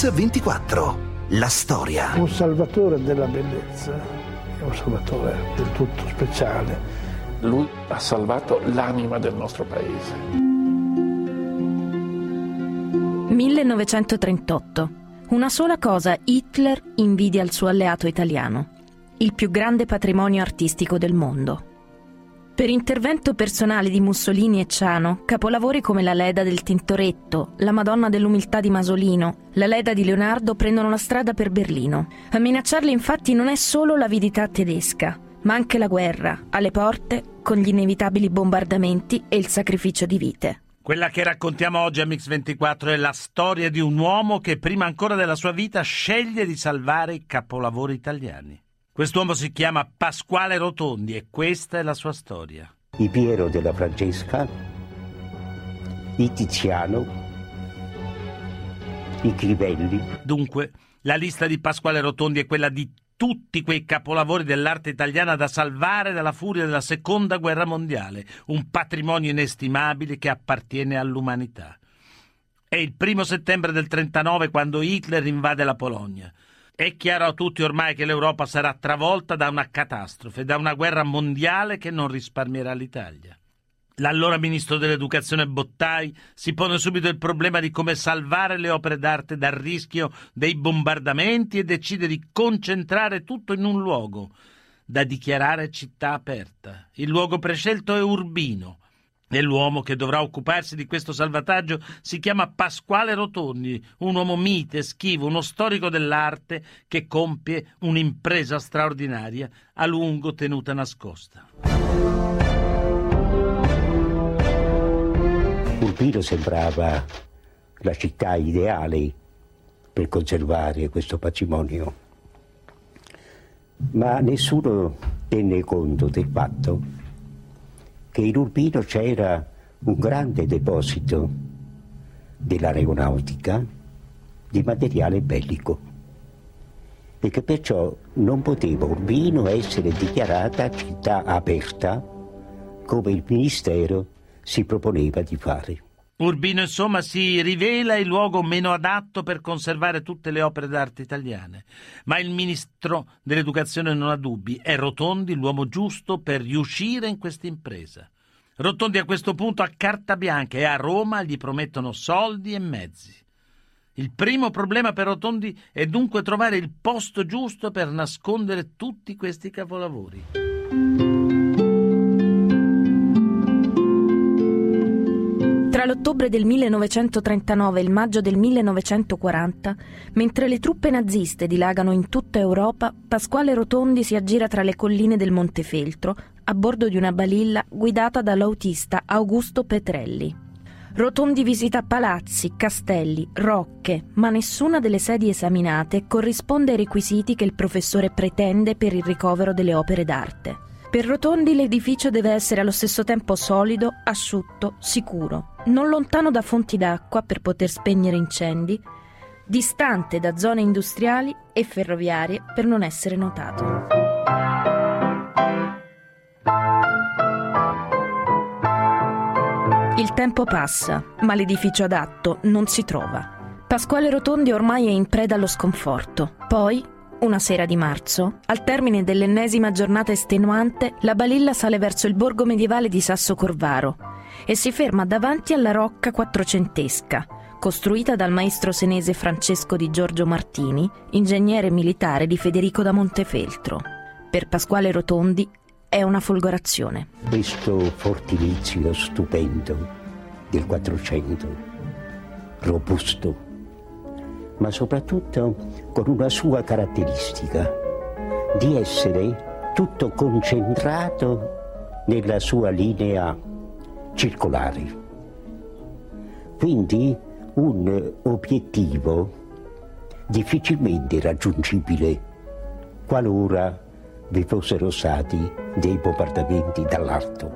Mix24. La storia. Un salvatore della bellezza è un salvatore del tutto speciale. Lui ha salvato l'anima del nostro paese. 1938. Una sola cosa Hitler invidia al suo alleato italiano: il più grande patrimonio artistico del mondo. Per intervento personale di Mussolini e Ciano, capolavori come la Leda del Tintoretto, la Madonna dell'Umiltà di Masolino, la Leda di Leonardo prendono la strada per Berlino. A minacciarli infatti non è solo l'avidità tedesca, ma anche la guerra, alle porte, con gli inevitabili bombardamenti e il sacrificio di vite. Quella che raccontiamo oggi a Mix24 è la storia di un uomo che prima ancora della sua vita sceglie di salvare i capolavori italiani. Quest'uomo si chiama Pasquale Rotondi e questa è la sua storia. I Piero della Francesca, i Tiziano, i Crivelli. Dunque, la lista di Pasquale Rotondi è quella di tutti quei capolavori dell'arte italiana da salvare dalla furia della Seconda Guerra Mondiale, un patrimonio inestimabile che appartiene all'umanità. È il 1° settembre del 1939 quando Hitler invade la Polonia. È chiaro a tutti ormai che l'Europa sarà travolta da una catastrofe, da una guerra mondiale che non risparmierà l'Italia. L'allora ministro dell'Educazione Bottai si pone subito il problema di come salvare le opere d'arte dal rischio dei bombardamenti e decide di concentrare tutto in un luogo, da dichiarare città aperta. Il luogo prescelto è Urbino. E l'uomo che dovrà occuparsi di questo salvataggio si chiama Pasquale Rotondi, un uomo mite, schivo, uno storico dell'arte che compie un'impresa straordinaria, a lungo tenuta nascosta. Urbino sembrava la città ideale per conservare questo patrimonio, ma nessuno tenne conto del fatto che in Urbino c'era un grande deposito dell'aeronautica di materiale bellico e che perciò non poteva Urbino essere dichiarata città aperta come il Ministero si proponeva di fare. Urbino, insomma, si rivela il luogo meno adatto per conservare tutte le opere d'arte italiane. Ma il ministro dell'Educazione non ha dubbi, è Rotondi l'uomo giusto per riuscire in questa impresa. Rotondi a questo punto ha carta bianca e a Roma gli promettono soldi e mezzi. Il primo problema per Rotondi è dunque trovare il posto giusto per nascondere tutti questi capolavori. Tra l'ottobre del 1939 e il maggio del 1940, mentre le truppe naziste dilagano in tutta Europa, Pasquale Rotondi si aggira tra le colline del Montefeltro a bordo di una balilla guidata dall'autista Augusto Petrelli. Rotondi visita palazzi, castelli, rocche, ma nessuna delle sedi esaminate corrisponde ai requisiti che il professore pretende per il ricovero delle opere d'arte. Per Rotondi l'edificio deve essere allo stesso tempo solido, asciutto, sicuro, non lontano da fonti d'acqua per poter spegnere incendi, distante da zone industriali e ferroviarie per non essere notato. Il tempo passa, ma l'edificio adatto non si trova. Pasquale Rotondi ormai è in preda allo sconforto. Poi, una sera di marzo, al termine dell'ennesima giornata estenuante, la balilla sale verso il borgo medievale di Sasso Corvaro e si ferma davanti alla rocca quattrocentesca, costruita dal maestro senese Francesco di Giorgio Martini, ingegnere militare di Federico da Montefeltro. Per Pasquale Rotondi è una folgorazione. Questo fortilizio stupendo del 400, robusto, ma soprattutto con una sua caratteristica di essere tutto concentrato nella sua linea circolare. Quindi un obiettivo difficilmente raggiungibile qualora vi fossero stati dei bombardamenti dall'alto.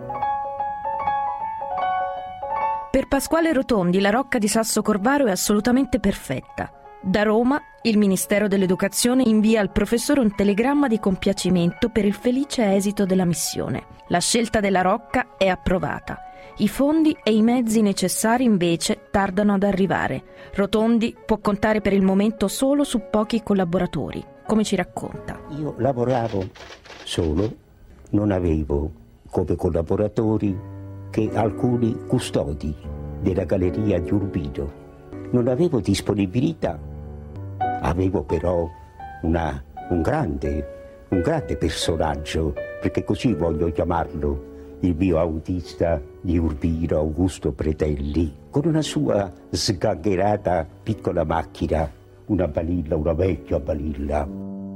Per Pasquale Rotondi la rocca di Sasso Corvaro è assolutamente perfetta. Da Roma, il Ministero dell'Educazione invia al professore un telegramma di compiacimento per il felice esito della missione. La scelta della rocca è approvata I fondi e i mezzi necessari invece tardano ad arrivare. Rotondi può contare per il momento solo su pochi collaboratori, come ci racconta. Io lavoravo solo, non avevo come collaboratori che alcuni custodi della galleria di Urbino. Non avevo disponibilità, avevo però un grande personaggio, perché così voglio chiamarlo, il mio autista di Urbino, Augusto Pretelli, con una sua sgangherata piccola macchina, una vecchia balilla.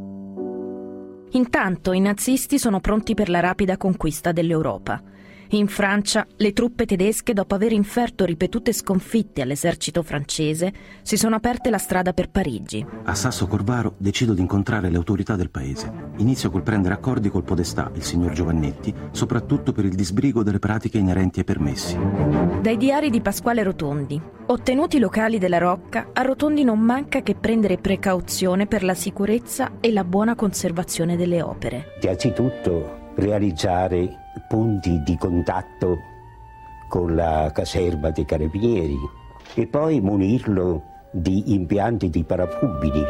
Intanto i nazisti sono pronti per la rapida conquista dell'Europa. In Francia, le truppe tedesche, dopo aver inferto ripetute sconfitte all'esercito francese, si sono aperte la strada per Parigi. A Sasso Corvaro decido di incontrare le autorità del paese. Inizio col prendere accordi col podestà, il signor Giovannetti, soprattutto per il disbrigo delle pratiche inerenti ai permessi. Dai diari di Pasquale Rotondi. Ottenuti i locali della Rocca, a Rotondi non manca che prendere precauzione per la sicurezza e la buona conservazione delle opere. Innanzitutto realizzare punti di contatto con la caserma dei carabinieri e poi munirlo di impianti di parafulmini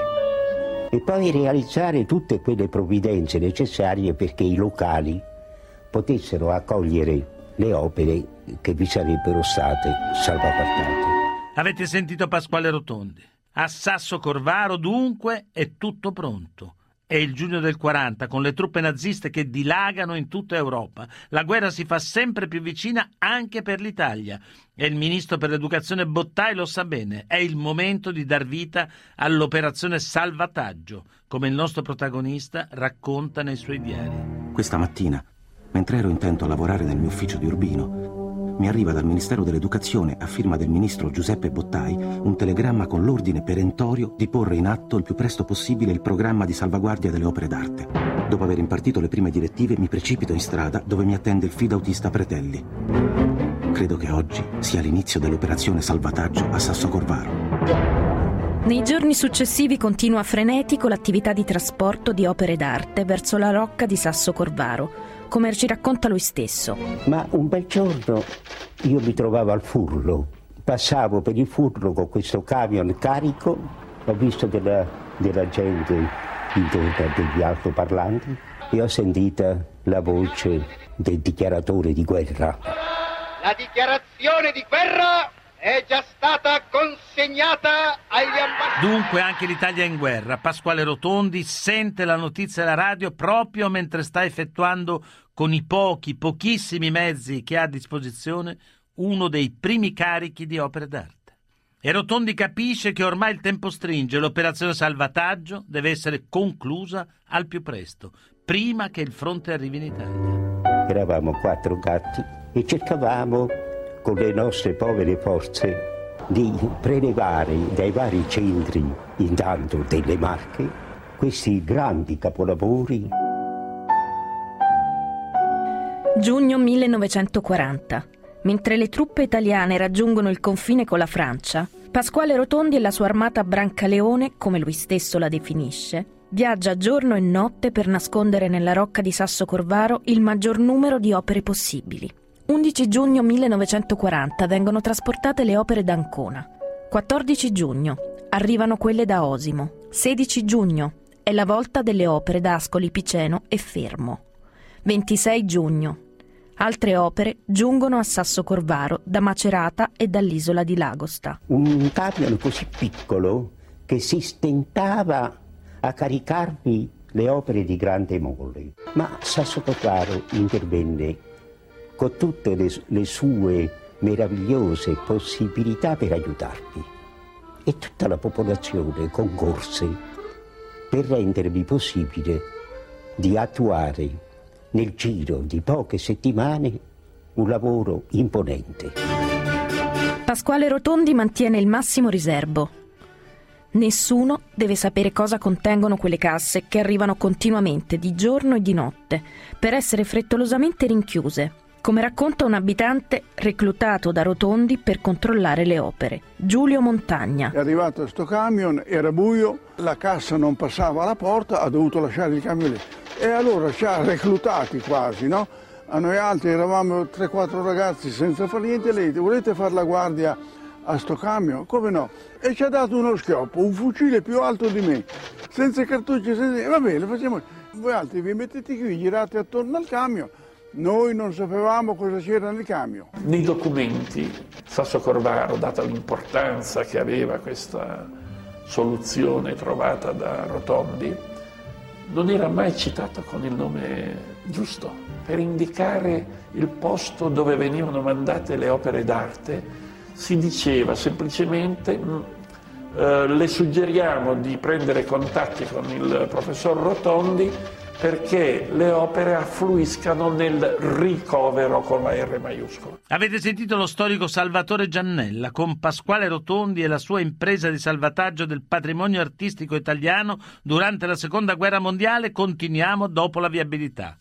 e poi realizzare tutte quelle provvidenze necessarie perché i locali potessero accogliere le opere che vi sarebbero state salvaguardate. Avete sentito Pasquale Rotondi? A Sasso Corvaro dunque è tutto pronto. È il giugno del 40, con le truppe naziste che dilagano in tutta Europa. La guerra si fa sempre più vicina anche per l'Italia. E il ministro per l'educazione Bottai lo sa bene. È il momento di dar vita all'operazione Salvataggio, come il nostro protagonista racconta nei suoi diari. Questa mattina, mentre ero intento a lavorare nel mio ufficio di Urbino, mi arriva dal Ministero dell'Educazione, a firma del ministro Giuseppe Bottai, un telegramma con l'ordine perentorio di porre in atto il più presto possibile il programma di salvaguardia delle opere d'arte. Dopo aver impartito le prime direttive, mi precipito in strada dove mi attende il field autista Pretelli. Credo che oggi sia l'inizio dell'operazione Salvataggio a Sasso Corvaro. Nei giorni successivi continua frenetico l'attività di trasporto di opere d'arte verso la Rocca di Sasso Corvaro, come ci racconta lui stesso. Ma un bel giorno io mi trovavo al Furlo, passavo per il Furlo con questo camion carico, ho visto della gente intorno a degli altoparlanti e ho sentito la voce del dichiaratore di guerra. La dichiarazione di guerra è già stata consegnata agli ambasciatori. Dunque anche l'Italia è in guerra. Pasquale Rotondi sente la notizia alla radio proprio mentre sta effettuando con i pochissimi mezzi che ha a disposizione uno dei primi carichi di opere d'arte. E Rotondi capisce che ormai il tempo stringe, l'operazione Salvataggio deve essere conclusa al più presto, prima che il fronte arrivi in Italia. Eravamo 4 gatti e cercavamo con le nostre povere forze di prelevare dai vari centri, intanto delle Marche, questi grandi capolavori. Giugno 1940. Mentre le truppe italiane raggiungono il confine con la Francia, Pasquale Rotondi e la sua armata Brancaleone, come lui stesso la definisce, viaggia giorno e notte per nascondere nella Rocca di Sasso Corvaro il maggior numero di opere possibili. 11 giugno 1940 vengono trasportate le opere da Ancona. 14 giugno arrivano quelle da Osimo. 16 giugno è la volta delle opere da Ascoli Piceno e Fermo. 26 giugno altre opere giungono a Sasso Corvaro da Macerata e dall'isola di Lagosta. Un camion così piccolo che si stentava a caricarmi le opere di grande molle. Ma Sasso Corvaro intervenne con tutte le sue meravigliose possibilità per aiutarmi. E tutta la popolazione concorse per rendermi possibile di attuare nel giro di poche settimane un lavoro imponente. Pasquale Rotondi mantiene il massimo riserbo. Nessuno deve sapere cosa contengono quelle casse che arrivano continuamente di giorno e di notte per essere frettolosamente rinchiuse, come racconta un abitante reclutato da Rotondi per controllare le opere, Giulio Montagna. È arrivato sto camion, era buio, la cassa non passava alla porta, ha dovuto lasciare il camion lì. E allora ci ha reclutati quasi, no? a noi altri eravamo 3-4 ragazzi senza fare niente, lei volete fare la guardia a sto camion? Come no? E ci ha dato uno schioppo, un fucile più alto di me, senza cartucci, va bene, facciamo. Voi altri vi mettete qui, girate attorno al camion, noi non sapevamo cosa c'era nel camion. Nei documenti Sassocorvaro, data l'importanza che aveva questa soluzione trovata da Rotondi, non era mai citato con il nome giusto, per indicare il posto dove venivano mandate le opere d'arte. Si diceva semplicemente le suggeriamo di prendere contatti con il professor Rotondi perché le opere affluiscano nel ricovero con la R maiuscola. Avete sentito lo storico Salvatore Giannella con Pasquale Rotondi e la sua impresa di salvataggio del patrimonio artistico italiano durante la Seconda Guerra Mondiale. Continuiamo dopo la viabilità.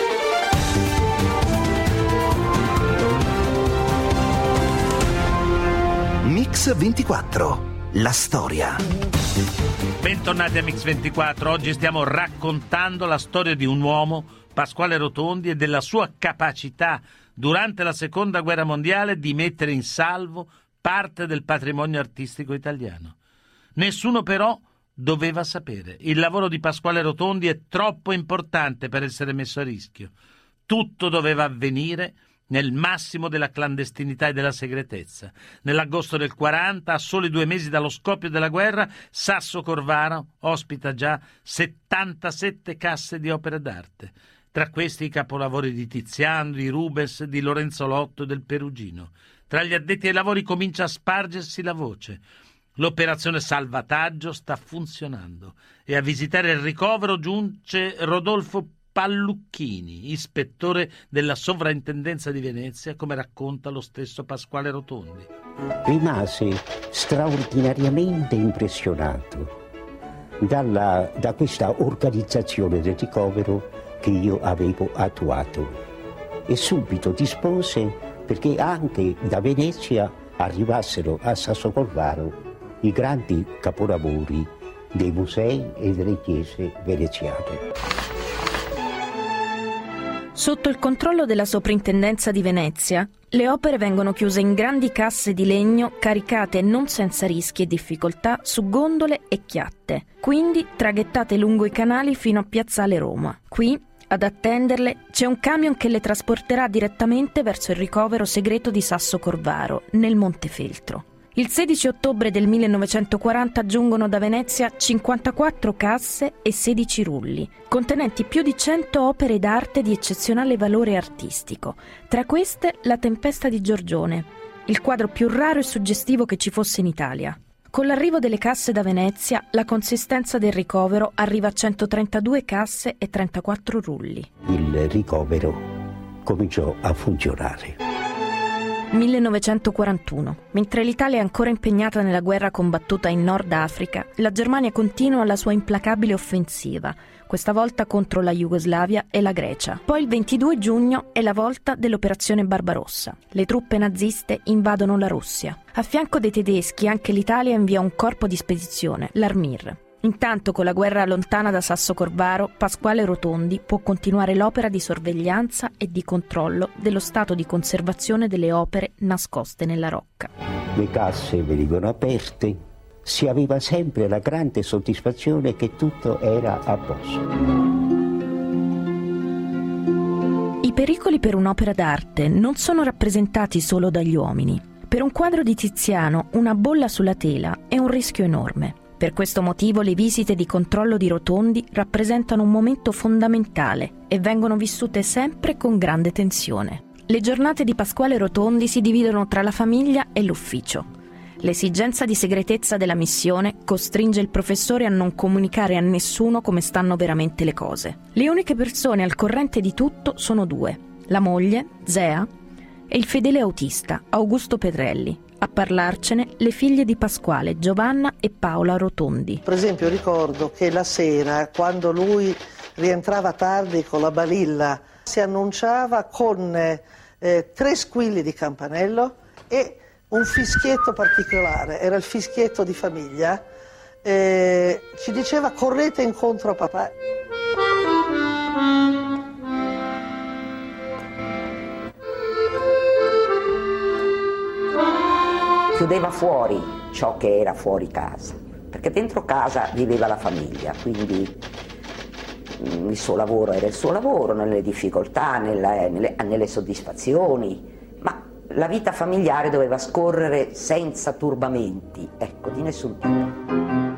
Mix 24, la storia. Bentornati a Mix 24, oggi stiamo raccontando la storia di un uomo, Pasquale Rotondi, e della sua capacità durante la Seconda Guerra Mondiale di mettere in salvo parte del patrimonio artistico italiano. Nessuno però doveva sapere. Il lavoro di Pasquale Rotondi è troppo importante per essere messo a rischio. Tutto doveva avvenire nel massimo della clandestinità e della segretezza. Nell'agosto del 40, a soli 2 mesi dallo scoppio della guerra, Sassocorvaro ospita già 77 casse di opere d'arte. Tra questi i capolavori di Tiziano, di Rubens, di Lorenzo Lotto e del Perugino. Tra gli addetti ai lavori comincia a spargersi la voce. L'operazione salvataggio sta funzionando e a visitare il ricovero giunge Rodolfo Pallucchini, ispettore della sovrintendenza di Venezia, come racconta lo stesso Pasquale Rotondi. Rimase straordinariamente impressionato da questa organizzazione del ricovero che io avevo attuato e subito dispose perché anche da Venezia arrivassero a Sassocorvaro i grandi capolavori dei musei e delle chiese veneziane. Sotto il controllo della soprintendenza di Venezia, le opere vengono chiuse in grandi casse di legno caricate non senza rischi e difficoltà su gondole e chiatte, quindi traghettate lungo i canali fino a Piazzale Roma. Qui, ad attenderle, c'è un camion che le trasporterà direttamente verso il ricovero segreto di Sassocorvaro, nel Montefeltro. Il 16 ottobre del 1940 giungono da Venezia 54 casse e 16 rulli, contenenti più di 100 opere d'arte di eccezionale valore artistico. Tra queste La Tempesta di Giorgione, il quadro più raro e suggestivo che ci fosse in Italia. Con l'arrivo delle casse da Venezia, la consistenza del ricovero arriva a 132 casse e 34 rulli. Il ricovero cominciò a funzionare. 1941. Mentre l'Italia è ancora impegnata nella guerra combattuta in Nord Africa, la Germania continua la sua implacabile offensiva, questa volta contro la Jugoslavia e la Grecia. Poi il 22 giugno è la volta dell'operazione Barbarossa. Le truppe naziste invadono la Russia. A fianco dei tedeschi anche l'Italia invia un corpo di spedizione, l'Armir. Intanto, con la guerra lontana da Sassocorvaro, Pasquale Rotondi può continuare l'opera di sorveglianza e di controllo dello stato di conservazione delle opere nascoste nella rocca. Le casse venivano aperte, si aveva sempre la grande soddisfazione che tutto era a posto. I pericoli per un'opera d'arte non sono rappresentati solo dagli uomini. Per un quadro di Tiziano, una bolla sulla tela è un rischio enorme. Per questo motivo le visite di controllo di Rotondi rappresentano un momento fondamentale e vengono vissute sempre con grande tensione. Le giornate di Pasquale Rotondi si dividono tra la famiglia e l'ufficio. L'esigenza di segretezza della missione costringe il professore a non comunicare a nessuno come stanno veramente le cose. Le uniche persone al corrente di tutto sono 2, la moglie, Zea, e il fedele autista, Augusto Pedrelli. A parlarcene le figlie di Pasquale, Giovanna e Paola Rotondi. Per esempio ricordo che la sera, quando lui rientrava tardi con la balilla, si annunciava con 3 squilli di campanello e un fischietto particolare, era il fischietto di famiglia, ci diceva correte incontro a papà. chiudeva fuori ciò che era fuori casa, perché dentro casa viveva la famiglia, quindi il suo lavoro era il suo lavoro, nelle difficoltà, nelle soddisfazioni, ma la vita familiare doveva scorrere senza turbamenti, ecco, di nessun tipo.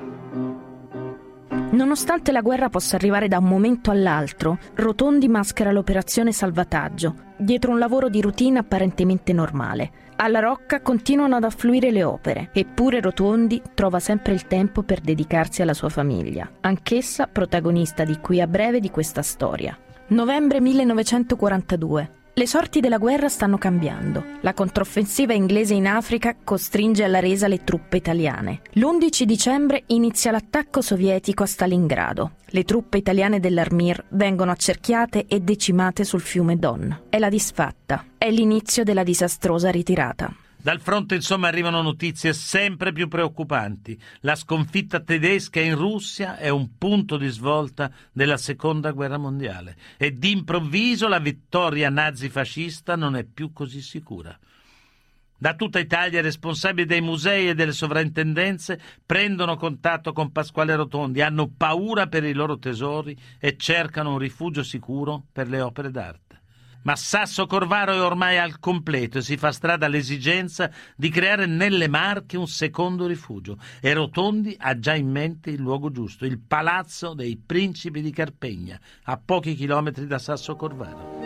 Nonostante la guerra possa arrivare da un momento all'altro, Rotondi maschera l'operazione salvataggio, dietro un lavoro di routine apparentemente normale. Alla Rocca continuano ad affluire le opere, eppure Rotondi trova sempre il tempo per dedicarsi alla sua famiglia, anch'essa protagonista di qui a breve di questa storia. Novembre 1942. Le sorti della guerra stanno cambiando. La controffensiva inglese in Africa costringe alla resa le truppe italiane. L'11 dicembre inizia l'attacco sovietico a Stalingrado. Le truppe italiane dell'Armir vengono accerchiate e decimate sul fiume Don. È la disfatta. È l'inizio della disastrosa ritirata. Dal fronte, insomma, arrivano notizie sempre più preoccupanti. La sconfitta tedesca in Russia è un punto di svolta della Seconda Guerra Mondiale e d'improvviso la vittoria nazifascista non è più così sicura. Da tutta Italia i responsabili dei musei e delle sovrintendenze prendono contatto con Pasquale Rotondi, hanno paura per i loro tesori e cercano un rifugio sicuro per le opere d'arte. Ma Sasso Corvaro è ormai al completo e si fa strada all'esigenza di creare nelle Marche un secondo rifugio e Rotondi ha già in mente il luogo giusto, il Palazzo dei Principi di Carpegna, a pochi chilometri da Sasso Corvaro.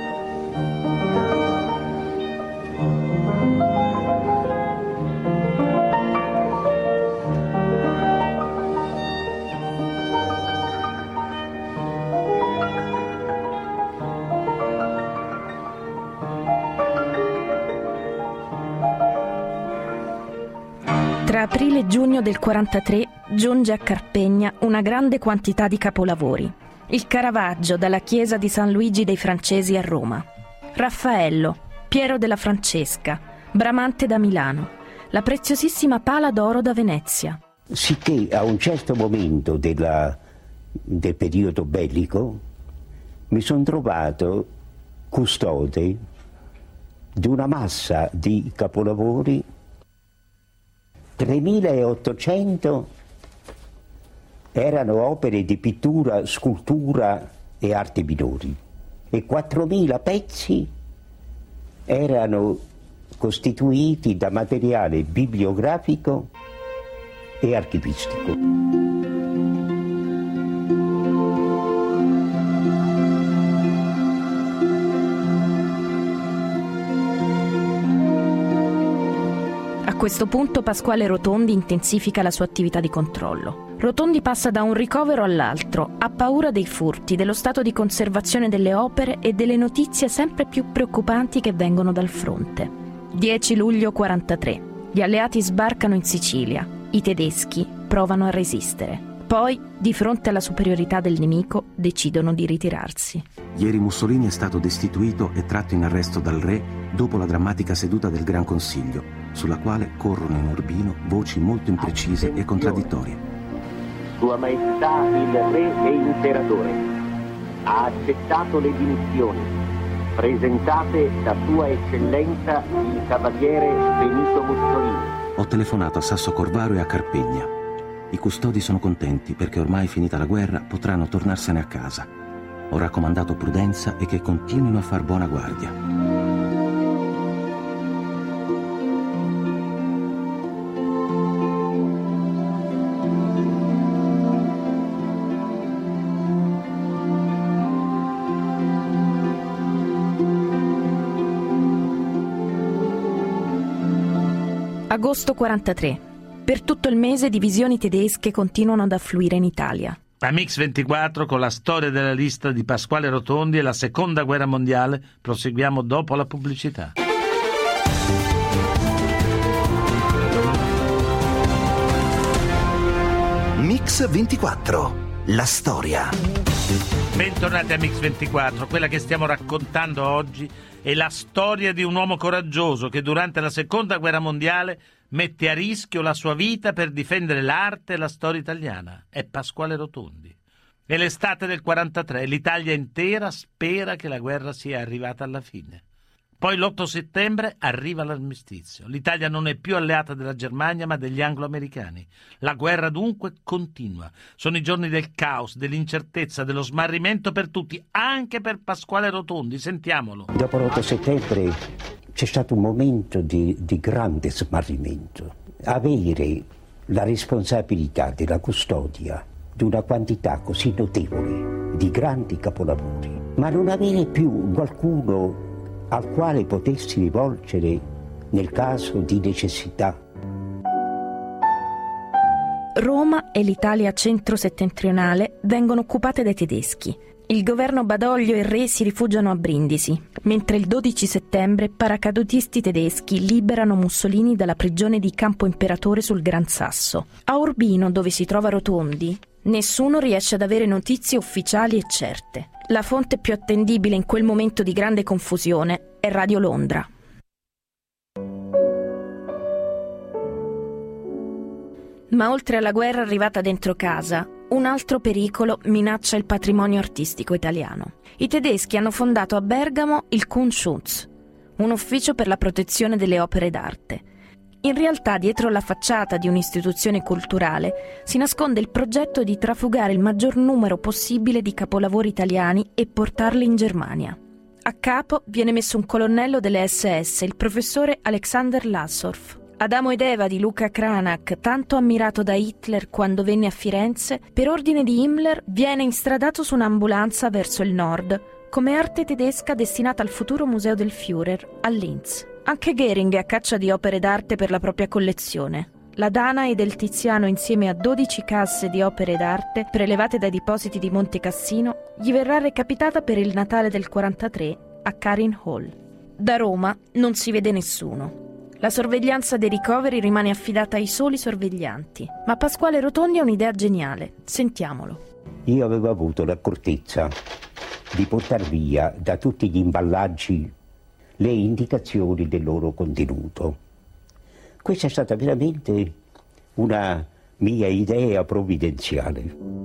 Tra aprile e giugno del 43 giunge a Carpegna una grande quantità di capolavori. Il Caravaggio dalla chiesa di San Luigi dei Francesi a Roma, Raffaello, Piero della Francesca, Bramante da Milano, la preziosissima Pala d'oro da Venezia. Sicché a un certo momento del periodo bellico mi sono trovato custode di una massa di capolavori. 3.800 erano opere di pittura, scultura e arti minori e 4.000 pezzi erano costituiti da materiale bibliografico e archivistico. A questo punto Pasquale Rotondi intensifica la sua attività di controllo. Rotondi passa da un ricovero all'altro, ha paura dei furti, dello stato di conservazione delle opere e delle notizie sempre più preoccupanti che vengono dal fronte. 10 luglio 43. Gli alleati sbarcano in Sicilia. I tedeschi provano a resistere. Poi, di fronte alla superiorità del nemico, decidono di ritirarsi. Ieri Mussolini è stato destituito e tratto in arresto dal re dopo la drammatica seduta del Gran Consiglio, sulla quale corrono in Urbino voci molto imprecise e contraddittorie. Sua Maestà il Re e Imperatore ha accettato le dimissioni presentate da Sua Eccellenza il Cavaliere Benito Mussolini. Ho telefonato a Sasso Corvaro e a Carpegna. I custodi sono contenti perché ormai finita la guerra potranno tornarsene a casa. Ho raccomandato prudenza e che continuino a far buona guardia. Agosto 43. Per tutto il mese divisioni tedesche continuano ad affluire in Italia. A Mix24 con la storia della lista di Pasquale Rotondi e la Seconda Guerra Mondiale proseguiamo dopo la pubblicità. Mix24, la storia. Bentornati a Mix24, quella che stiamo raccontando oggi è la storia di un uomo coraggioso che durante la Seconda Guerra Mondiale mette a rischio la sua vita per difendere l'arte e la storia italiana. È Pasquale Rotondi. È l'estate del 43, l'Italia intera spera che la guerra sia arrivata alla fine. Poi l'8 settembre arriva l'armistizio. L'Italia non è più alleata della Germania ma degli anglo-americani. La guerra dunque continua. Sono i giorni del caos, dell'incertezza, dello smarrimento per tutti, anche per Pasquale Rotondi. Sentiamolo. Dopo l'8 settembre c'è stato un momento di grande smarrimento. Avere la responsabilità della custodia di una quantità così notevole di grandi capolavori, ma non avere più qualcuno al quale potessi rivolgere nel caso di necessità. Roma e l'Italia centro-settentrionale vengono occupate dai tedeschi. Il governo Badoglio e il re si rifugiano a Brindisi, mentre il 12 settembre paracadutisti tedeschi liberano Mussolini dalla prigione di Campo Imperatore sul Gran Sasso. A Urbino, dove si trova Rotondi, nessuno riesce ad avere notizie ufficiali e certe. La fonte più attendibile in quel momento di grande confusione è Radio Londra. Ma oltre alla guerra arrivata dentro casa, un altro pericolo minaccia il patrimonio artistico italiano. I tedeschi hanno fondato a Bergamo il Kunstschutz, un ufficio per la protezione delle opere d'arte. In realtà, dietro la facciata di un'istituzione culturale si nasconde il progetto di trafugare il maggior numero possibile di capolavori italiani e portarli in Germania. A capo viene messo un colonnello delle SS, il professore Alexander Lassorf. Adamo ed Eva di Luca Cranach, tanto ammirato da Hitler quando venne a Firenze, per ordine di Himmler viene instradato su un'ambulanza verso il nord, come arte tedesca destinata al futuro museo del Führer a Linz. Anche Goering è a caccia di opere d'arte per la propria collezione. La Danae del Tiziano, insieme a 12 casse di opere d'arte prelevate dai depositi di Monte Cassino, gli verrà recapitata per il Natale del 43 a Karin Hall. Da Roma non si vede nessuno. La sorveglianza dei ricoveri rimane affidata ai soli sorveglianti. Ma Pasquale Rotondi ha un'idea geniale. Sentiamolo. Io avevo avuto l'accortezza di portar via da tutti gli imballaggi le indicazioni del loro contenuto. Questa è stata veramente una mia idea provvidenziale.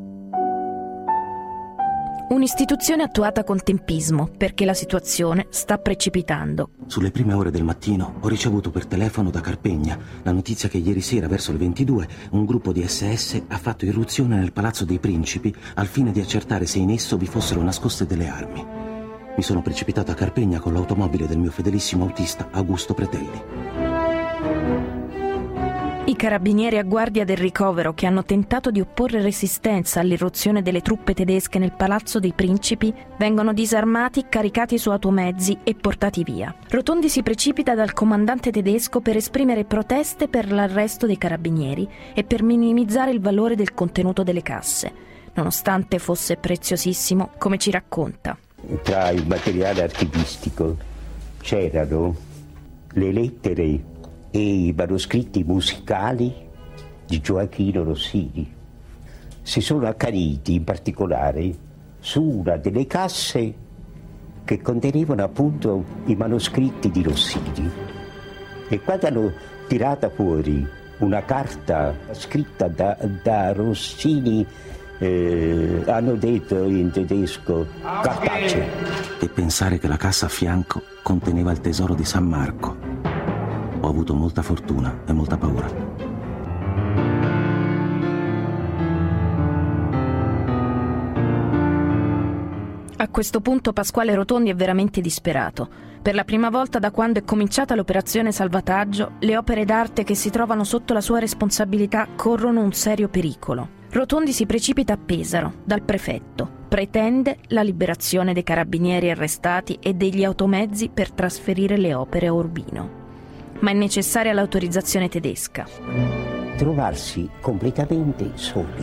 Un'istituzione attuata con tempismo, perché la situazione sta precipitando. Sulle prime ore del mattino ho ricevuto per telefono da Carpegna la notizia che ieri sera, verso le 22, un gruppo di SS ha fatto irruzione nel Palazzo dei Principi al fine di accertare se in esso vi fossero nascoste delle armi. Mi sono precipitato a Carpegna con l'automobile del mio fedelissimo autista Augusto Pretelli. I carabinieri a guardia del ricovero, che hanno tentato di opporre resistenza all'irruzione delle truppe tedesche nel Palazzo dei Principi, vengono disarmati, caricati su automezzi e portati via. Rotondi si precipita dal comandante tedesco per esprimere proteste per l'arresto dei carabinieri e per minimizzare il valore del contenuto delle casse, nonostante fosse preziosissimo, come ci racconta. Tra il materiale archivistico c'erano le lettere e i manoscritti musicali di Gioachino Rossini. Si sono accaniti in particolare su una delle casse che contenevano appunto i manoscritti di Rossini, e quando hanno tirata fuori una carta scritta da Rossini hanno detto in tedesco cartaceo. E pensare che la cassa a fianco conteneva il tesoro di San Marco. Ho avuto molta fortuna e molta paura. A questo punto Pasquale Rotondi è veramente disperato. Per la prima volta da quando è cominciata l'operazione salvataggio, le opere d'arte che si trovano sotto la sua responsabilità corrono un serio pericolo. Rotondi si precipita a Pesaro, dal prefetto. Pretende la liberazione dei carabinieri arrestati e degli automezzi per trasferire le opere a Urbino. Ma è necessaria l'autorizzazione tedesca. Trovarsi completamente soli,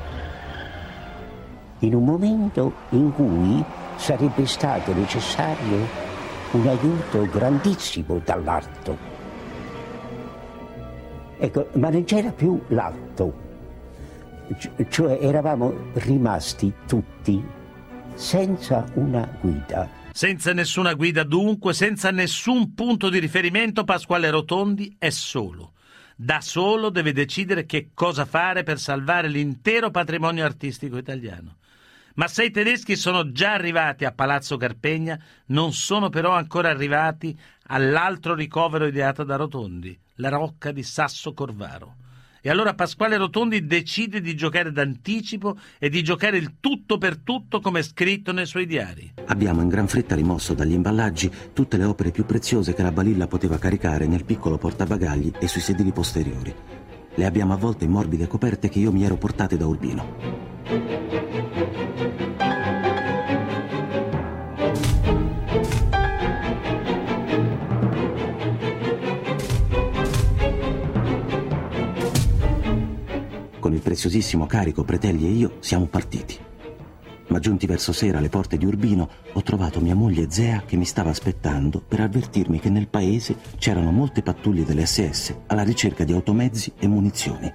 in un momento in cui sarebbe stato necessario un aiuto grandissimo dall'alto. Ecco, ma non c'era più l'alto, cioè eravamo rimasti tutti senza una guida. Senza nessuna guida dunque, senza nessun punto di riferimento, Pasquale Rotondi è solo. Da solo deve decidere che cosa fare per salvare l'intero patrimonio artistico italiano. Ma se i tedeschi sono già arrivati a Palazzo Carpegna, non sono però ancora arrivati all'altro ricovero ideato da Rotondi, la rocca di Sasso Corvaro. E allora Pasquale Rotondi decide di giocare d'anticipo e di giocare il tutto per tutto come è scritto nei suoi diari. Abbiamo in gran fretta rimosso dagli imballaggi tutte le opere più preziose che la balilla poteva caricare nel piccolo portabagagli e sui sedili posteriori. Le abbiamo avvolte in morbide coperte che io mi ero portate da Urbino. Con il preziosissimo carico Pretelli e io siamo partiti. Ma giunti verso sera alle porte di Urbino ho trovato mia moglie Zea che mi stava aspettando per avvertirmi che nel paese c'erano molte pattuglie delle SS alla ricerca di automezzi e munizioni.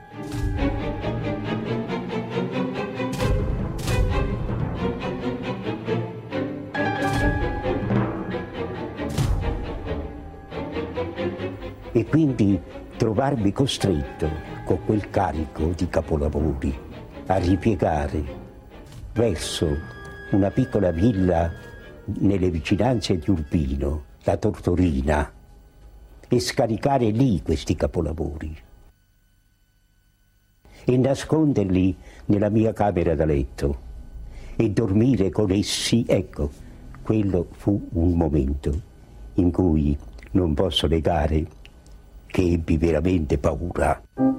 E quindi trovarmi costretto con quel carico di capolavori a ripiegare verso una piccola villa nelle vicinanze di Urbino, la Tortorina, e scaricare lì questi capolavori e nasconderli nella mia camera da letto e dormire con essi. Ecco, quello fu un momento in cui non posso negare che ebbi veramente paura.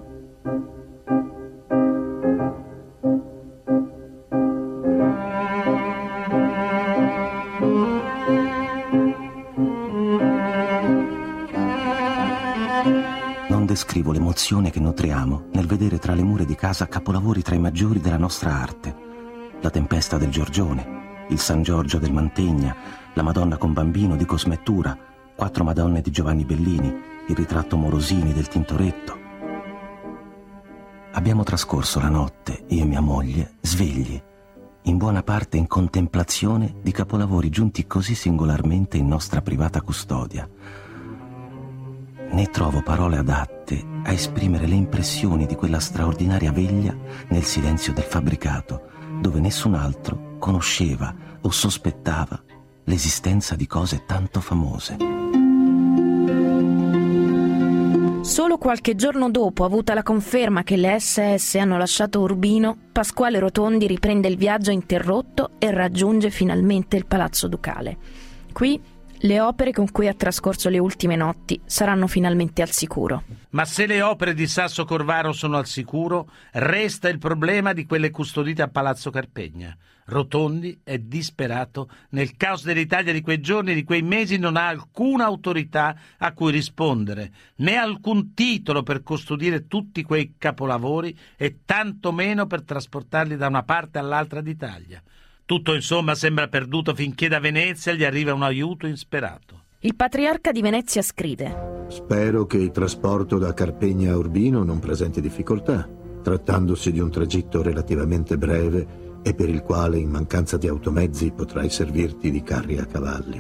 Non descrivo l'emozione che nutriamo nel vedere tra le mura di casa capolavori tra i maggiori della nostra arte. La Tempesta del Giorgione, il San Giorgio del Mantegna, la Madonna con Bambino di Cosmettura, 4 Madonne di Giovanni Bellini, il ritratto Morosini del Tintoretto. Abbiamo trascorso la notte, io e mia moglie, svegli, in buona parte in contemplazione di capolavori giunti così singolarmente in nostra privata custodia. Ne trovo parole adatte a esprimere le impressioni di quella straordinaria veglia nel silenzio del fabbricato, dove nessun altro conosceva o sospettava l'esistenza di cose tanto famose. Solo qualche giorno dopo, avuta la conferma che le SS hanno lasciato Urbino, Pasquale Rotondi riprende il viaggio interrotto e raggiunge finalmente il Palazzo Ducale. Qui le opere con cui ha trascorso le ultime notti saranno finalmente al sicuro. Ma se le opere di Sasso Corvaro sono al sicuro, resta il problema di quelle custodite a Palazzo Carpegna. Rotondi è disperato. Nel caos dell'Italia di quei giorni e di quei mesi non ha alcuna autorità a cui rispondere, né alcun titolo per custodire tutti quei capolavori e tanto meno per trasportarli da una parte all'altra d'Italia. Tutto insomma sembra perduto finché da Venezia gli arriva un aiuto insperato. Il patriarca di Venezia scrive: Spero che il trasporto da Carpegna a Urbino non presenti difficoltà, trattandosi di un tragitto relativamente breve e per il quale in mancanza di automezzi potrai servirti di carri a cavalli.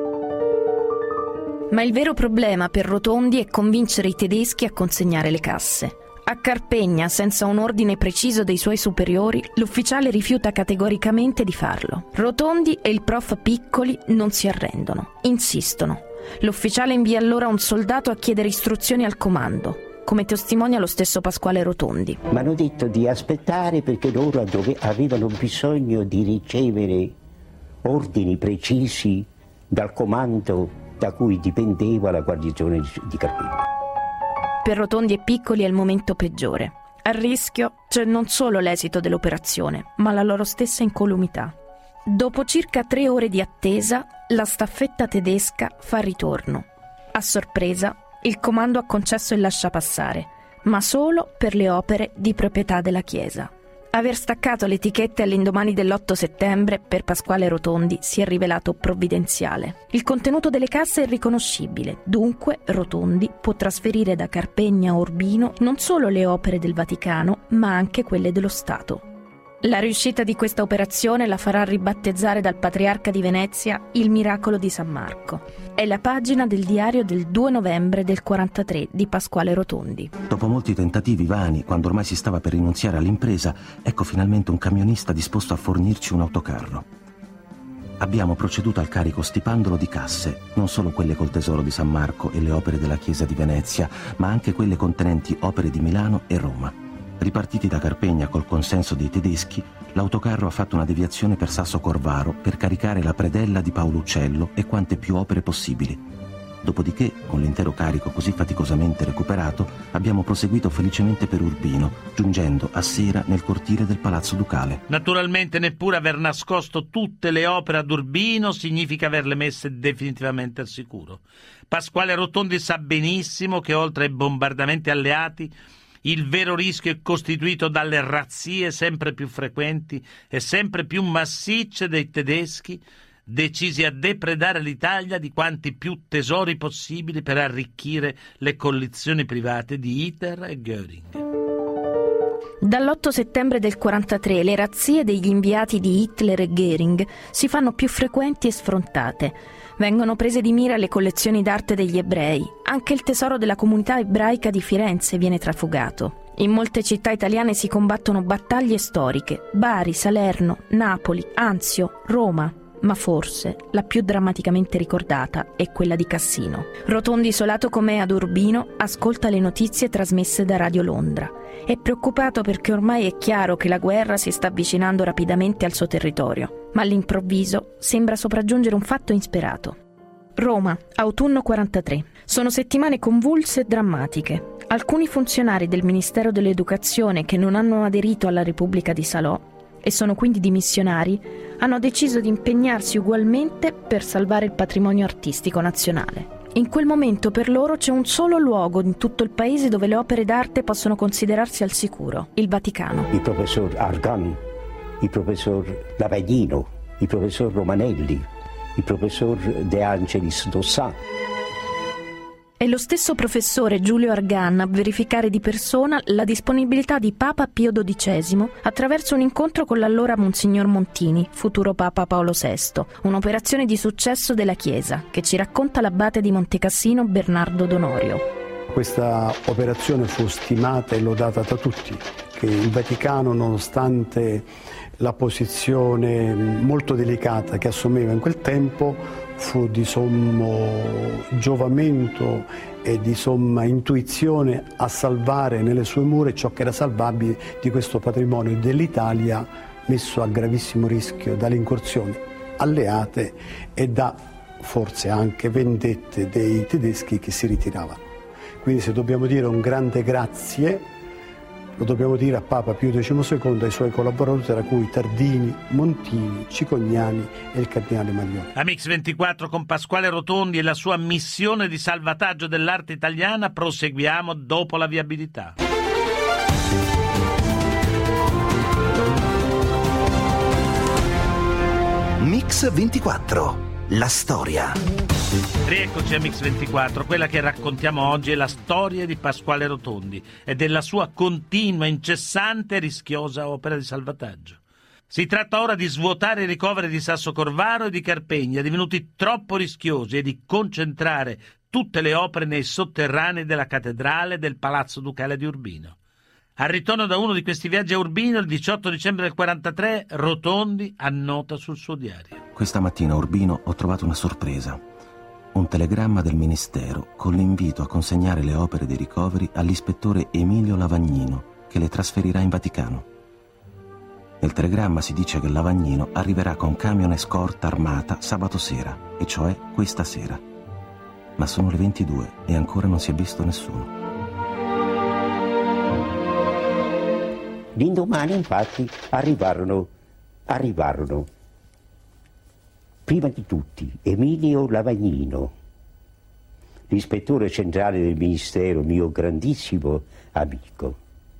Ma il vero problema per Rotondi è convincere i tedeschi a consegnare le casse. A Carpegna, senza un ordine preciso dei suoi superiori, l'ufficiale rifiuta categoricamente di farlo. Rotondi e il prof Piccoli non si arrendono, insistono. L'ufficiale invia allora un soldato a chiedere istruzioni al comando, come testimonia lo stesso Pasquale Rotondi. Mi hanno detto di aspettare perché loro avevano bisogno di ricevere ordini precisi dal comando da cui dipendeva la guarnigione di Carpegna. Per Rotondi e Piccoli è il momento peggiore. A rischio c'è non solo l'esito dell'operazione, ma la loro stessa incolumità. Dopo circa 3 ore di attesa, la staffetta tedesca fa ritorno. A sorpresa, il comando ha concesso il lasciapassare, ma solo per le opere di proprietà della Chiesa. Aver staccato le etichette all'indomani dell'8 settembre per Pasquale Rotondi si è rivelato provvidenziale. Il contenuto delle casse è riconoscibile, dunque Rotondi può trasferire da Carpegna a Urbino non solo le opere del Vaticano, ma anche quelle dello Stato. La riuscita di questa operazione la farà ribattezzare dal patriarca di Venezia il miracolo di San Marco. È la pagina del diario del 2 novembre del 43 di Pasquale Rotondi. Dopo molti tentativi vani, quando ormai si stava per rinunziare all'impresa, ecco finalmente un camionista disposto a fornirci un autocarro. Abbiamo proceduto al carico stipandolo di casse, non solo quelle col tesoro di San Marco e le opere della chiesa di Venezia, ma anche quelle contenenti opere di Milano e Roma. Ripartiti da Carpegna col consenso dei tedeschi, l'autocarro ha fatto una deviazione per Sasso Corvaro per caricare la predella di Paolo Uccello e quante più opere possibili. Dopodiché, con l'intero carico così faticosamente recuperato, abbiamo proseguito felicemente per Urbino, giungendo a sera nel cortile del Palazzo Ducale. Naturalmente neppure aver nascosto tutte le opere ad Urbino significa averle messe definitivamente al sicuro. Pasquale Rotondi sa benissimo che oltre ai bombardamenti alleati, il vero rischio è costituito dalle razzie sempre più frequenti e sempre più massicce dei tedeschi, decisi a depredare l'Italia di quanti più tesori possibili per arricchire le collezioni private di Hitler e Göring. Dall'8 settembre del 43 le razzie degli inviati di Hitler e Göring si fanno più frequenti e sfrontate. Vengono prese di mira le collezioni d'arte degli ebrei. Anche il tesoro della comunità ebraica di Firenze viene trafugato. In molte città italiane si combattono battaglie storiche. Bari, Salerno, Napoli, Anzio, Roma. Ma forse la più drammaticamente ricordata è quella di Cassino. Rotondi, isolato com'è ad Urbino, ascolta le notizie trasmesse da Radio Londra. È preoccupato perché ormai è chiaro che la guerra si sta avvicinando rapidamente al suo territorio, ma all'improvviso sembra sopraggiungere un fatto insperato. Roma, autunno 43. Sono settimane convulse e drammatiche. Alcuni funzionari del Ministero dell'Educazione che non hanno aderito alla Repubblica di Salò e sono quindi dimissionari, hanno deciso di impegnarsi ugualmente per salvare il patrimonio artistico nazionale. In quel momento per loro c'è un solo luogo in tutto il paese dove le opere d'arte possono considerarsi al sicuro: il Vaticano. Il professor Argan, il professor Lavagnino, il professor Romanelli, il professor De Angelis Dossà. È lo stesso professore Giulio Argan a verificare di persona la disponibilità di Papa Pio XII attraverso un incontro con l'allora Monsignor Montini, futuro Papa Paolo VI, un'operazione di successo della Chiesa, che ci racconta l'abate di Montecassino Bernardo Donorio. Questa operazione fu stimata e lodata da tutti, che il Vaticano, nonostante la posizione molto delicata che assumeva in quel tempo, fu di sommo giovamento e di somma intuizione a salvare nelle sue mura ciò che era salvabile di questo patrimonio dell'Italia messo a gravissimo rischio dalle incursioni alleate e da forse anche vendette dei tedeschi che si ritiravano. Quindi se dobbiamo dire un grande grazie, lo dobbiamo dire a Papa Pio XII e ai suoi collaboratori, tra cui Tardini, Montini, Cicognani e il Cardinale Maglione. Amix 24 con Pasquale Rotondi e la sua missione di salvataggio dell'arte italiana. Proseguiamo dopo la viabilità. Mix 24, la storia. Rieccoci a Mix24, quella che raccontiamo oggi è la storia di Pasquale Rotondi e della sua continua, incessante e rischiosa opera di salvataggio. Si tratta ora di svuotare i ricoveri di Sasso Corvaro e di Carpegna, divenuti troppo rischiosi, e di concentrare tutte le opere nei sotterranei della cattedrale del Palazzo Ducale di Urbino. Al ritorno da uno di questi viaggi a Urbino, il 18 dicembre del 43, Rotondi annota sul suo diario. Questa mattina a Urbino ho trovato una sorpresa. Un telegramma del Ministero con l'invito a consegnare le opere dei ricoveri all'ispettore Emilio Lavagnino, che le trasferirà in Vaticano. Nel telegramma si dice che Lavagnino arriverà con camion e scorta armata sabato sera, e cioè questa sera. Ma sono le 22 e ancora non si è visto nessuno. L'indomani infatti arrivarono prima di tutti Emilio Lavagnino, l'ispettore centrale del Ministero, mio grandissimo amico,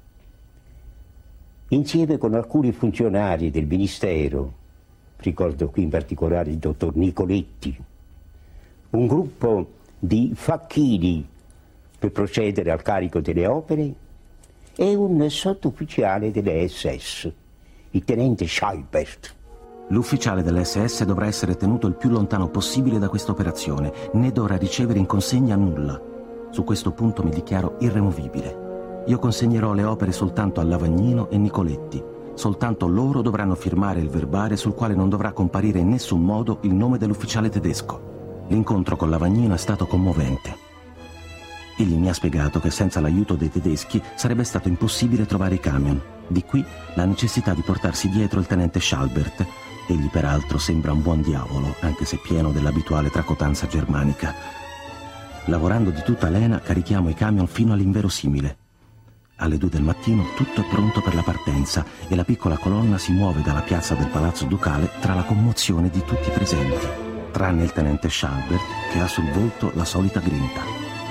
insieme con alcuni funzionari del Ministero, ricordo qui in particolare il dottor Nicoletti, un gruppo di facchini per procedere al carico delle opere e un sottufficiale delle SS, il tenente Schalbert. L'ufficiale dell'SS dovrà essere tenuto il più lontano possibile da questa operazione, né dovrà ricevere in consegna nulla. Su questo punto mi dichiaro irremovibile. Io consegnerò le opere soltanto a Lavagnino e Nicoletti. Soltanto loro dovranno firmare il verbale sul quale non dovrà comparire in nessun modo il nome dell'ufficiale tedesco. L'incontro con Lavagnino è stato commovente. Egli mi ha spiegato che senza l'aiuto dei tedeschi sarebbe stato impossibile trovare i camion. Di qui la necessità di portarsi dietro il tenente Schalbert. Egli peraltro sembra un buon diavolo, anche se pieno dell'abituale tracotanza germanica. Lavorando di tutta lena carichiamo i camion fino all'inverosimile. Alle 2 del mattino tutto è pronto per la partenza e la piccola colonna si muove dalla piazza del Palazzo Ducale tra la commozione di tutti i presenti, tranne il tenente Schalbert che ha sul volto la solita grinta.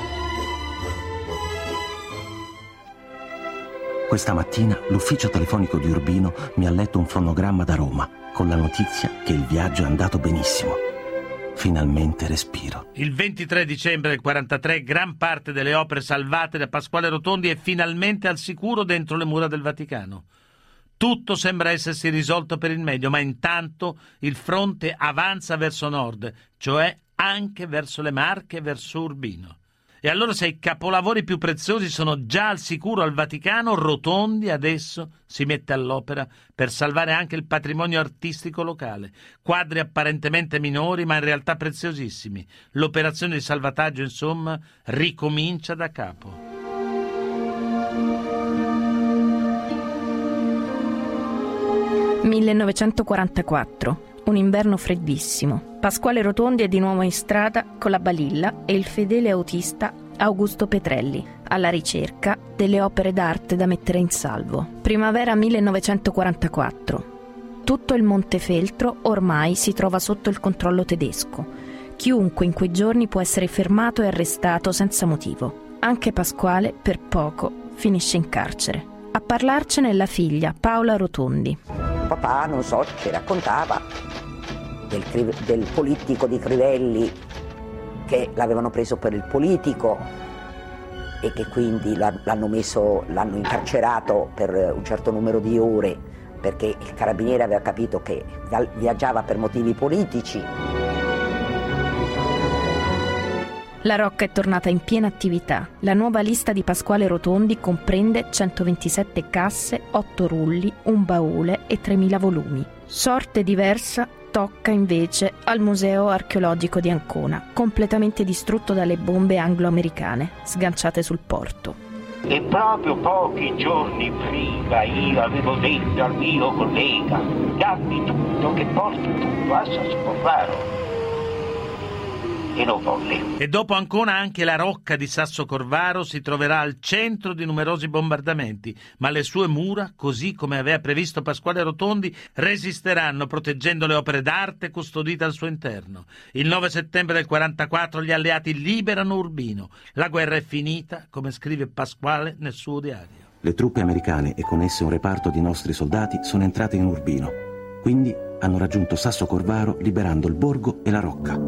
Questa mattina l'ufficio telefonico di Urbino mi ha letto un fonogramma da Roma con la notizia che il viaggio è andato benissimo. Finalmente respiro. Il 23 dicembre del 43 gran parte delle opere salvate da Pasquale Rotondi è finalmente al sicuro dentro le mura del Vaticano. Tutto sembra essersi risolto per il meglio, ma intanto il fronte avanza verso nord, cioè anche verso le Marche e verso Urbino. E allora se i capolavori più preziosi sono già al sicuro al Vaticano, Rotondi adesso si mette all'opera per salvare anche il patrimonio artistico locale. Quadri apparentemente minori ma in realtà preziosissimi. L'operazione di salvataggio, insomma, ricomincia da capo. «1944. Un inverno freddissimo. Pasquale Rotondi è di nuovo in strada con la balilla e il fedele autista Augusto Petrelli, alla ricerca delle opere d'arte da mettere in salvo. Primavera 1944. Tutto il Montefeltro ormai si trova sotto il controllo tedesco. Chiunque in quei giorni può essere fermato e arrestato senza motivo. Anche Pasquale, per poco, finisce in carcere. A parlarcene è la figlia, Paola Rotondi. Papà, non so, ci raccontava del politico di Crivelli, che l'avevano preso per il politico e che quindi l'hanno incarcerato per un certo numero di ore perché il carabiniere aveva capito che viaggiava per motivi politici. La Rocca è tornata in piena attività. La nuova lista di Pasquale Rotondi comprende 127 casse, 8 rulli, un baule e 3.000 volumi. Sorte diversa tocca invece al Museo Archeologico di Ancona, completamente distrutto dalle bombe anglo-americane sganciate sul porto. E proprio pochi giorni prima io avevo detto al mio collega: dammi tutto che porto tutto a Sassocorvaro. E non volle. E dopo Ancona anche la Rocca di Sassocorvaro si troverà al centro di numerosi bombardamenti, ma le sue mura, così come aveva previsto Pasquale Rotondi, resisteranno proteggendo le opere d'arte custodite al suo interno. Il 9 settembre del 44 gli alleati liberano Urbino. La guerra è finita, come scrive Pasquale nel suo diario. Le truppe americane e con esse un reparto di nostri soldati sono entrate in Urbino. Quindi hanno raggiunto Sassocorvaro liberando il borgo e la Rocca.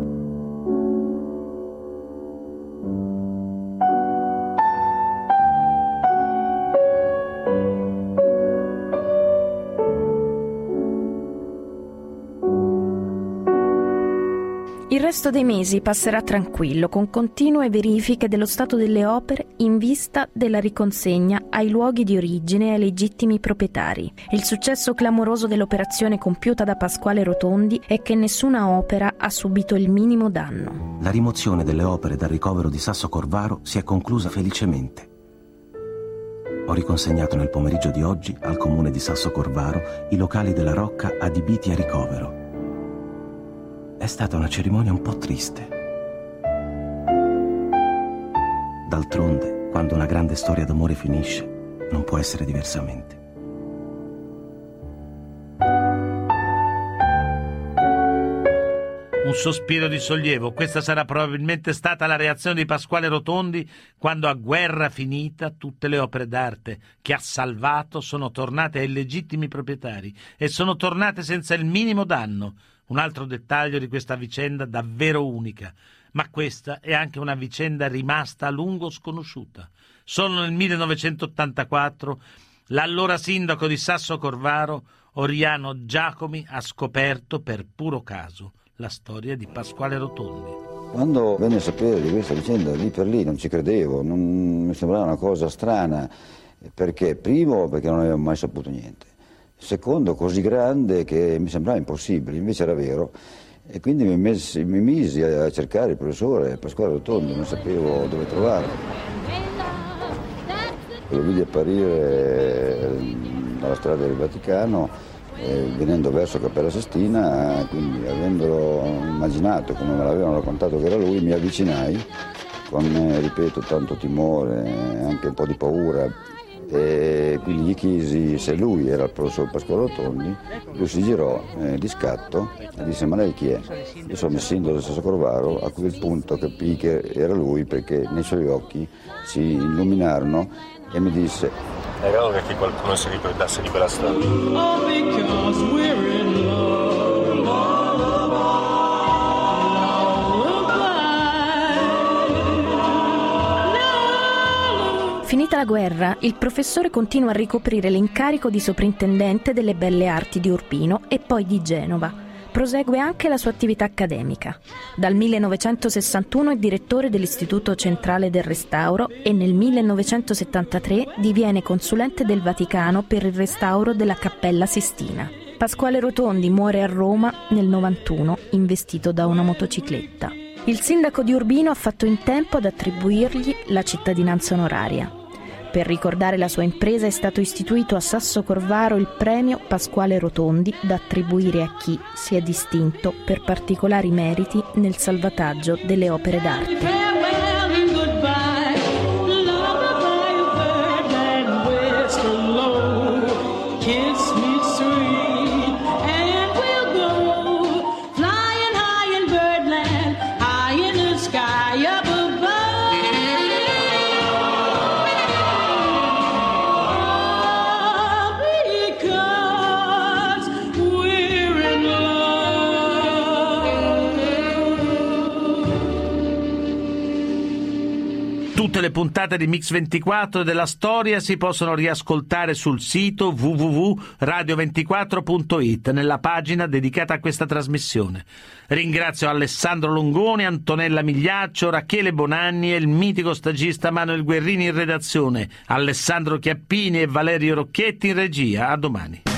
Il resto dei mesi passerà tranquillo, con continue verifiche dello stato delle opere in vista della riconsegna ai luoghi di origine e ai legittimi proprietari. Il successo clamoroso dell'operazione compiuta da Pasquale Rotondi è che nessuna opera ha subito il minimo danno. La rimozione delle opere dal ricovero di Sassocorvaro si è conclusa felicemente. Ho riconsegnato nel pomeriggio di oggi al comune di Sassocorvaro i locali della Rocca adibiti a ricovero. È stata una cerimonia un po' triste. D'altronde, quando una grande storia d'amore finisce, non può essere diversamente. Un sospiro di sollievo. Questa sarà probabilmente stata la reazione di Pasquale Rotondi quando, a guerra finita, tutte le opere d'arte che ha salvato sono tornate ai legittimi proprietari e sono tornate senza il minimo danno. Un altro dettaglio di questa vicenda davvero unica, ma questa è anche una vicenda rimasta a lungo sconosciuta. Solo nel 1984 l'allora sindaco di Sassocorvaro Oriano Giacomi ha scoperto per puro caso la storia di Pasquale Rotondi. Quando venne a sapere di questa vicenda lì per lì non ci credevo, mi sembrava una cosa strana, primo perché non avevo mai saputo niente, secondo così grande che mi sembrava impossibile, invece era vero, e quindi mi misi a cercare il professore Pasquale Rotondi, non sapevo dove trovarlo. Lo vidi apparire dalla strada del Vaticano, venendo verso Cappella Sistina, quindi avendolo immaginato come me l'avevano raccontato che era lui, mi avvicinai con, ripeto, tanto timore, anche un po' di paura, e quindi gli chiesi se lui era il professor Pasquale Rotondi. Lui si girò di scatto e disse: ma lei chi è? Io sono il sindaco del Sasso Corvaro. A quel punto capii che era lui, perché nei suoi occhi si illuminarono e mi disse: era ora che qualcuno si ricordasse di quella storia. Finita la guerra, il professore continua a ricoprire l'incarico di soprintendente delle Belle Arti di Urbino e poi di Genova. Prosegue anche la sua attività accademica. Dal 1961 è direttore dell'Istituto Centrale del Restauro e nel 1973 diviene consulente del Vaticano per il restauro della Cappella Sistina. Pasquale Rotondi muore a Roma nel 91, investito da una motocicletta. Il sindaco di Urbino ha fatto in tempo ad attribuirgli la cittadinanza onoraria. Per ricordare la sua impresa è stato istituito a Sasso Corvaro il premio Pasquale Rotondi, da attribuire a chi si è distinto per particolari meriti nel salvataggio delle opere d'arte. Tutte le puntate di Mix24 della storia si possono riascoltare sul sito www.radio24.it nella pagina dedicata a questa trasmissione. Ringrazio Alessandro Longoni, Antonella Migliaccio, Rachele Bonanni e il mitico stagista Manuel Guerrini in redazione, Alessandro Chiappini e Valerio Rocchetti in regia. A domani.